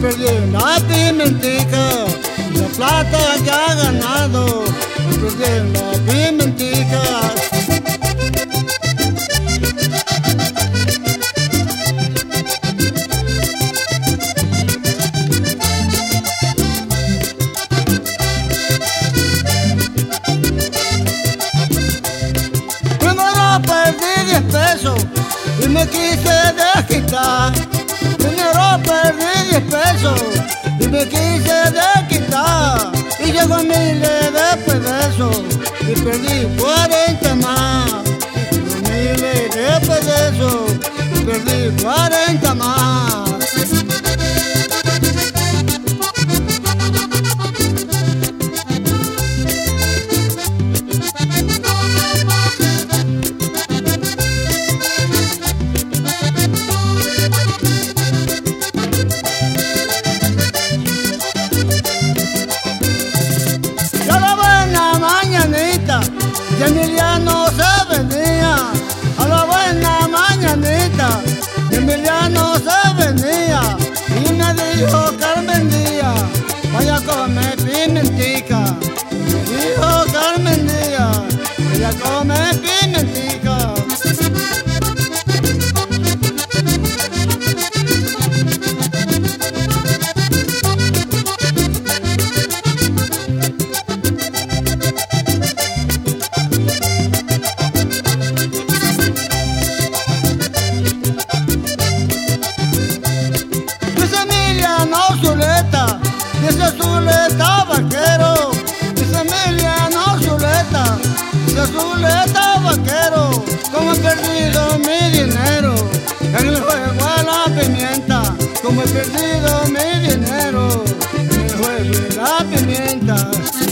perdí la pimentica, la plata que ha ganado, me perdí la pimentica. Primero perdí 10 pesos y me quise desquitar. Primero perdí 10 pesos y me quise desquitar. Y llegó a miles después de eso y perdí 40 más. Y llegó a miles después de eso y perdí 40 más. Y Emiliano se venía a la buena mañanita, y Emiliano se venía y me dijo Carmen Díaz, vaya a comer pimentica. Me dijo Carmen Díaz, vaya a comer pimentica. Dice Zuleta vaquero, dice Emiliano Zuleta, dice Zuleta vaquero, como he perdido mi dinero en el juego de la pimienta, como he perdido mi dinero en el juego de la pimienta.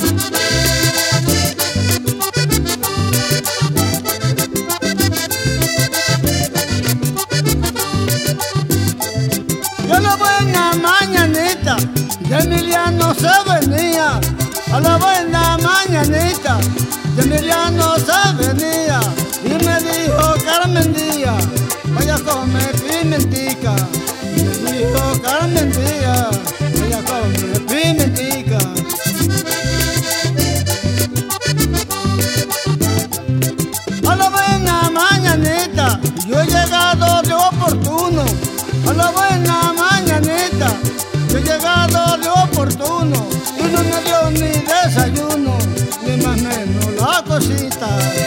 Yo la buena mañanita y Emiliano se venía a la buena mañanita, y Emiliano se venía y me dijo Carmen Díaz, vaya a comer pimentica. Me dijo Carmen Díaz, vaya a comer pimentica. A la buena mañanita yo he llegado de oportuno, a la buena mañanita yo he llegado de oportuno y no me dio ni desayuno, ni más menos la cosita.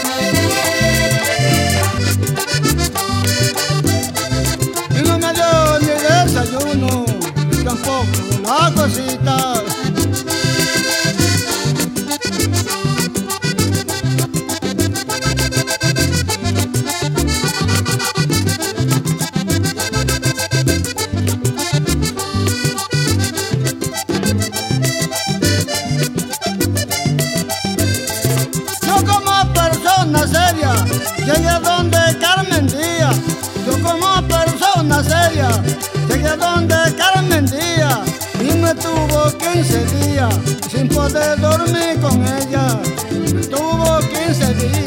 Y no me dio ni desayuno, ni tampoco la cosita. Llegué donde Carmen Díaz, yo como persona seria, llegué donde Carmen Díaz y me tuvo 15 días sin poder dormir con ella, me tuvo 15 días.